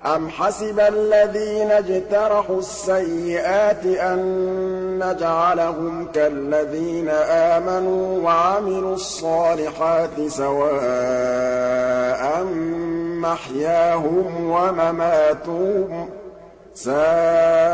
أَمْ حَسِبَ الَّذِينَ اجْتَرَحُوا السَّيِّئَاتِ أَن نَّجْعَلَهُمْ كَالَّذِينَ آمَنُوا وَعَمِلُوا الصَّالِحَاتِ سَوَاءً مَّحْيَاهُمْ وَمَمَاتُهُمْ ۚ سَاءَ